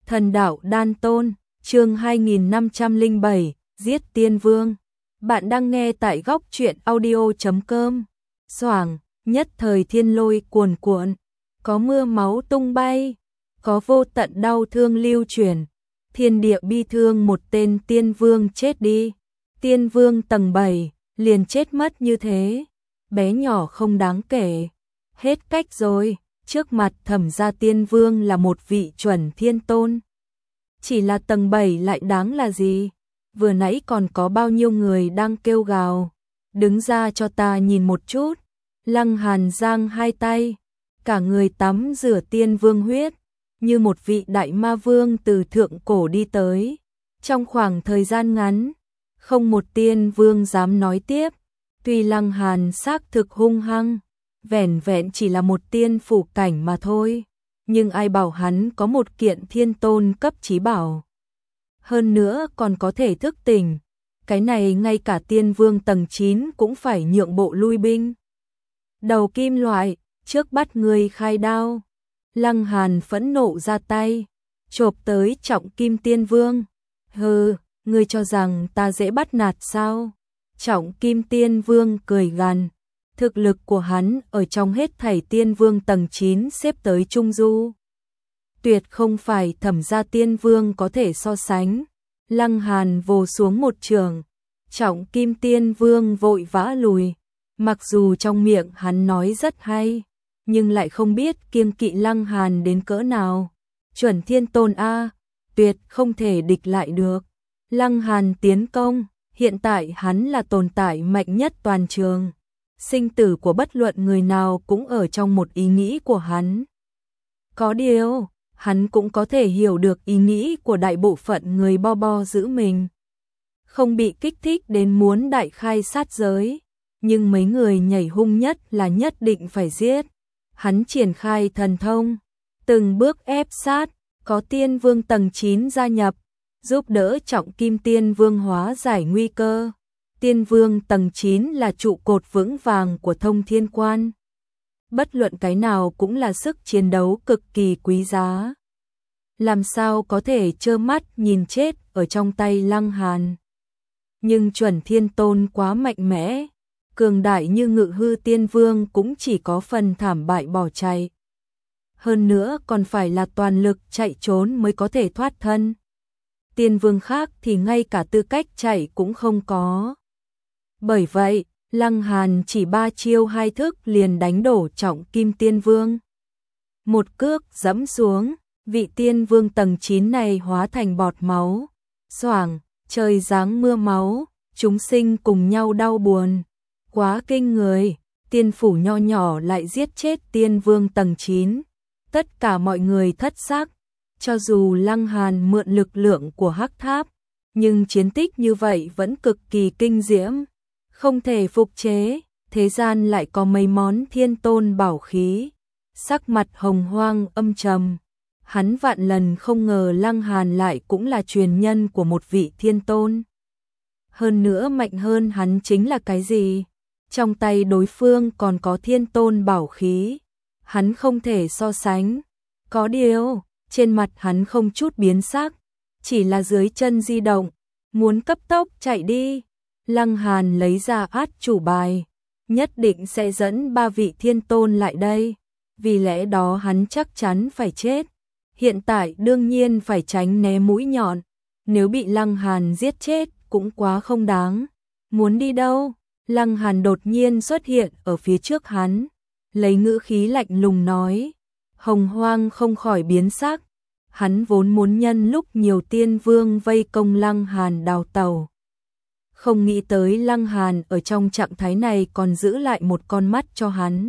Thần đạo đan tôn, chương 2507, giết tiên vương. Bạn đang nghe tại góc truyện audio.com. Xoảng, nhất thời thiên lôi cuồn cuộn, có mưa máu tung bay, có vô tận đau thương lưu truyền. Thiên địa bi thương, một tên tiên vương chết đi. Tiên vương tầng 7, liền chết mất như thế. Bé nhỏ không đáng kể. Hết cách rồi, trước mặt Thẩm gia tiên vương là một vị chuẩn thiên tôn. Chỉ là tầng 7 lại đáng là gì? Vừa nãy còn có bao nhiêu người đang kêu gào. Đứng ra cho ta nhìn một chút. Lăng Hàn giang hai tay, cả người tắm rửa tiên vương huyết, như một vị đại ma vương từ thượng cổ đi tới. Trong khoảng thời gian ngắn, không một tiên vương dám nói tiếp. Tuy Lăng Hàn xác thực hung hăng, vẻn vẹn chỉ là một tiên phủ cảnh mà thôi, nhưng ai bảo hắn có một kiện thiên tôn cấp chí bảo. Hơn nữa còn có thể thức tỉnh, cái này ngay cả tiên vương tầng 9 cũng phải nhượng bộ lui binh. Đầu kim loại, trước bắt người khai đao. Lăng Hàn phẫn nộ ra tay, chộp tới trọng kim tiên vương. Hừ, ngươi cho rằng ta dễ bắt nạt sao? Trọng kim tiên vương cười gằn. Thực lực của hắn ở trong hết thảy tiên vương tầng 9 xếp tới trung du. Tuyệt không phải Thẩm gia tiên vương có thể so sánh. Lăng Hàn vồ xuống một trường, trọng kim tiên vương vội vã lùi. Mặc dù trong miệng hắn nói rất hay, nhưng lại không biết kiêng kỵ Lăng Hàn đến cỡ nào. Chuẩn thiên tôn A, tuyệt không thể địch lại được. Lăng Hàn tiến công, hiện tại hắn là tồn tại mạnh nhất toàn trường. Sinh tử của bất luận người nào cũng ở trong một ý nghĩ của hắn. Có điều, hắn cũng có thể hiểu được ý nghĩ của đại bộ phận người bo bo giữ mình. Không bị kích thích đến muốn đại khai sát giới, nhưng mấy người nhảy hung nhất là nhất định phải giết. Hắn triển khai thần thông, từng bước ép sát, có tiên vương tầng 9 gia nhập, giúp đỡ trọng kim tiên vương hóa giải nguy cơ. Tiên vương tầng 9 là trụ cột vững vàng của Thông Thiên Quan. Bất luận cái nào cũng là sức chiến đấu cực kỳ quý giá. Làm sao có thể trơ mắt nhìn chết ở trong tay Lăng Hàn. Nhưng chuẩn thiên tôn quá mạnh mẽ, cường đại như Ngự Hư tiên vương cũng chỉ có phần thảm bại bỏ chạy. Hơn nữa còn phải là toàn lực chạy trốn mới có thể thoát thân. Tiên vương khác thì ngay cả tư cách chạy cũng không có. Bởi vậy, Lăng Hàn chỉ 3 chiêu 2 thức liền đánh đổ trọng kim tiên vương. Một cước giẫm xuống, vị tiên vương tầng 9 này hóa thành bọt máu. Xoảng, trời giáng mưa máu, chúng sinh cùng nhau đau buồn. Quá kinh người, tiên phủ nho nhỏ lại giết chết tiên vương tầng 9. Tất cả mọi người thất sắc. Cho dù Lăng Hàn mượn lực lượng của Hắc Tháp, nhưng chiến tích như vậy vẫn cực kỳ kinh diễm. Không thể phục chế, thế gian lại có mấy món thiên tôn bảo khí. Sắc mặt Hồng Hoang âm trầm. Hắn vạn lần không ngờ Lăng Hàn lại cũng là truyền nhân của một vị thiên tôn. Hơn nữa mạnh hơn hắn chính là cái gì? Trong tay đối phương còn có thiên tôn bảo khí. Hắn không thể so sánh. Có điều, trên mặt hắn không chút biến sắc, chỉ là dưới chân di động, muốn cấp tốc chạy đi. Lăng Hàn lấy ra át chủ bài, nhất định sẽ dẫn 3 vị thiên tôn lại đây, vì lẽ đó hắn chắc chắn phải chết. Hiện tại đương nhiên phải tránh né mũi nhọn, nếu bị Lăng Hàn giết chết cũng quá không đáng. Muốn đi đâu? Lăng Hàn đột nhiên xuất hiện ở phía trước hắn, lấy ngữ khí lạnh lùng nói. Hồng Hoang không khỏi biến sắc, hắn vốn muốn nhân lúc nhiều tiên vương vây công Lăng Hàn đào tẩu. Không nghĩ tới Lăng Hàn ở trong trạng thái này còn giữ lại một con mắt cho hắn.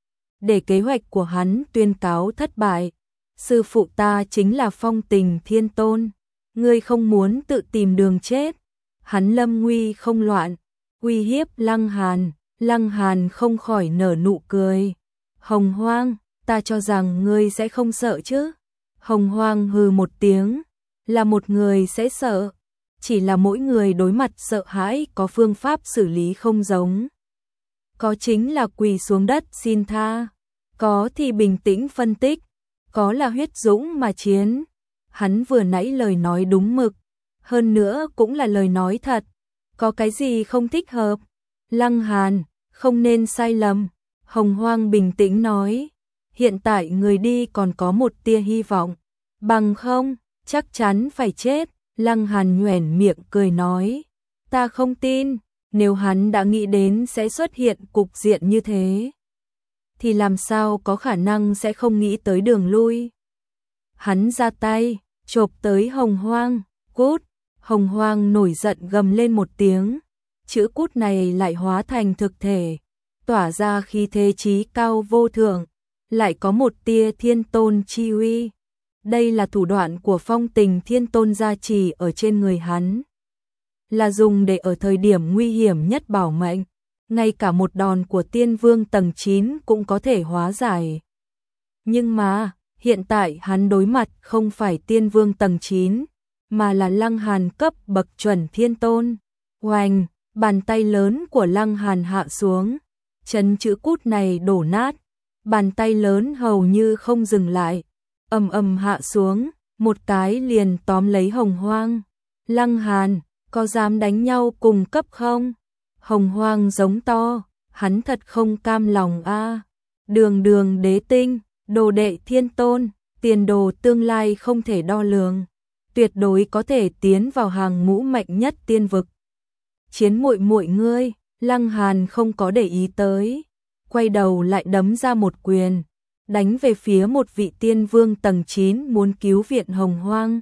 Để kế hoạch của hắn tuyên cáo thất bại. Sư phụ ta chính là Phong Tình Thiên Tôn. Ngươi không muốn tự tìm đường chết. Hắn lâm nguy không loạn, uy hiếp Lăng Hàn. Lăng Hàn không khỏi nở nụ cười. Hồng Hoang, ta cho rằng ngươi sẽ không sợ chứ. Hồng Hoang hừ một tiếng. Là một người sẽ sợ. Chỉ là mỗi người đối mặt sợ hãi có phương pháp xử lý không giống. Có chính là quỳ xuống đất xin tha, có thì bình tĩnh phân tích, có là huyết dũng mà chiến. hắn vừa nãy lời nói đúng mực, hơn nữa cũng là lời nói thật, có cái gì không thích hợp? Lăng Hàn, không nên sai lầm, Hồng Hoang bình tĩnh nói, hiện tại người đi còn có một tia hy vọng, bằng không, chắc chắn phải chết. Lăng Hàn nhoẻn miệng cười nói, ta không tin, nếu hắn đã nghĩ đến sẽ xuất hiện cục diện như thế, thì làm sao có khả năng sẽ không nghĩ tới đường lui. Hắn ra tay, chộp tới Hồng Hoang, cút. Hồng Hoang nổi giận gầm lên một tiếng, chữ cút này lại hóa thành thực thể, tỏa ra khí thế chí cao vô thượng, lại có một tia thiên tôn chi uy. Đây là thủ đoạn của Phong Tình Thiên Tôn gia trì ở trên người hắn, là dùng để ở thời điểm nguy hiểm nhất bảo mệnh, ngay cả một đòn của Tiên Vương tầng 9 cũng có thể hóa giải. Nhưng mà, hiện tại hắn đối mặt không phải Tiên Vương tầng 9, mà là Lăng Hàn cấp bậc chuẩn thiên tôn. Oanh, bàn tay lớn của Lăng Hàn hạ xuống, chấn chữ cút này đổ nát, bàn tay lớn hầu như không dừng lại, ầm ầm hạ xuống, một cái liền tóm lấy Hồng Hoang. Lăng Hàn, có dám đánh nhau cùng cấp không? Hồng Hoang giống to, hắn thật không cam lòng a. Đường đường đế tinh, đồ đệ thiên tôn, tiền đồ tương lai không thể đo lường, tuyệt đối có thể tiến vào hàng ngũ mạnh nhất tiên vực. Chiến muội muội ngươi, Lăng Hàn không có để ý tới, quay đầu lại đấm ra một quyền, đánh về phía một vị tiên vương tầng 9 muốn cứu viện Hồng Hoang.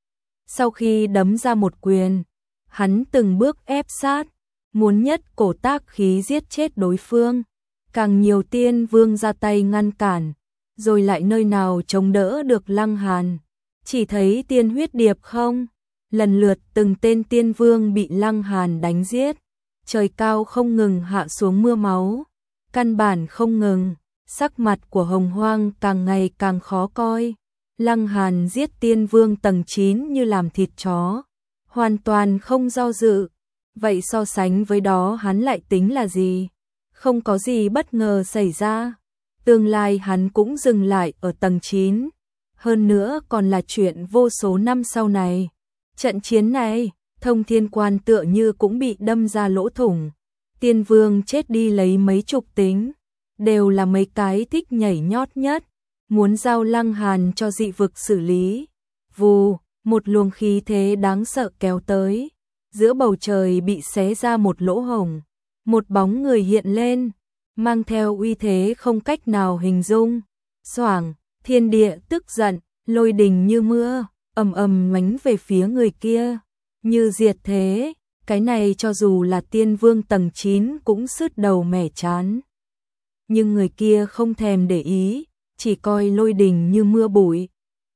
Sau khi đấm ra một quyền, hắn từng bước ép sát, muốn nhất cổ tác khí giết chết đối phương. Càng nhiều tiên vương ra tay ngăn cản, rồi lại nơi nào chống đỡ được Lăng Hàn. Chỉ thấy tiên huyết điệp không, lần lượt từng tên tiên vương bị Lăng Hàn đánh giết, trời cao không ngừng hạ xuống mưa máu, căn bản không ngừng, sắc mặt của Hồng Hoang càng ngày càng khó coi. Lăng Hàn giết tiên vương tầng 9 như làm thịt chó, hoàn toàn không do dự. Vậy so sánh với đó hắn lại tính là gì? Không có gì bất ngờ xảy ra, tương lai hắn cũng dừng lại ở tầng 9. Hơn nữa còn là chuyện vô số năm sau này. Trận chiến này, Thông Thiên Quan tựa như cũng bị đâm ra lỗ thủng. Tiên vương chết đi lấy mấy chục tính, đều là mấy cái thích nhảy nhót nhất, muốn giao Lăng Hàn cho dị vực xử lý. Vù, một luồng khí thế đáng sợ kéo tới, giữa bầu trời bị xé ra một lỗ hổng, một bóng người hiện lên, mang theo uy thế không cách nào hình dung. Xoảng, thiên địa tức giận, lôi đình như mưa, ầm ầm mánh về phía người kia, như diệt thế. Cái này cho dù là tiên vương tầng 9 cũng sứt đầu mẻ chán. Nhưng người kia không thèm để ý, chỉ coi lôi đình như mưa bụi.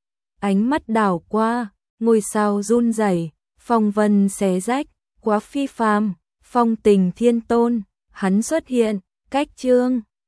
Ánh mắt đảo qua, ngôi sao run rẩy, phong vân xé rách, quá phi phàm. Phong Tình Thiên Tôn, hắn xuất hiện, cách chương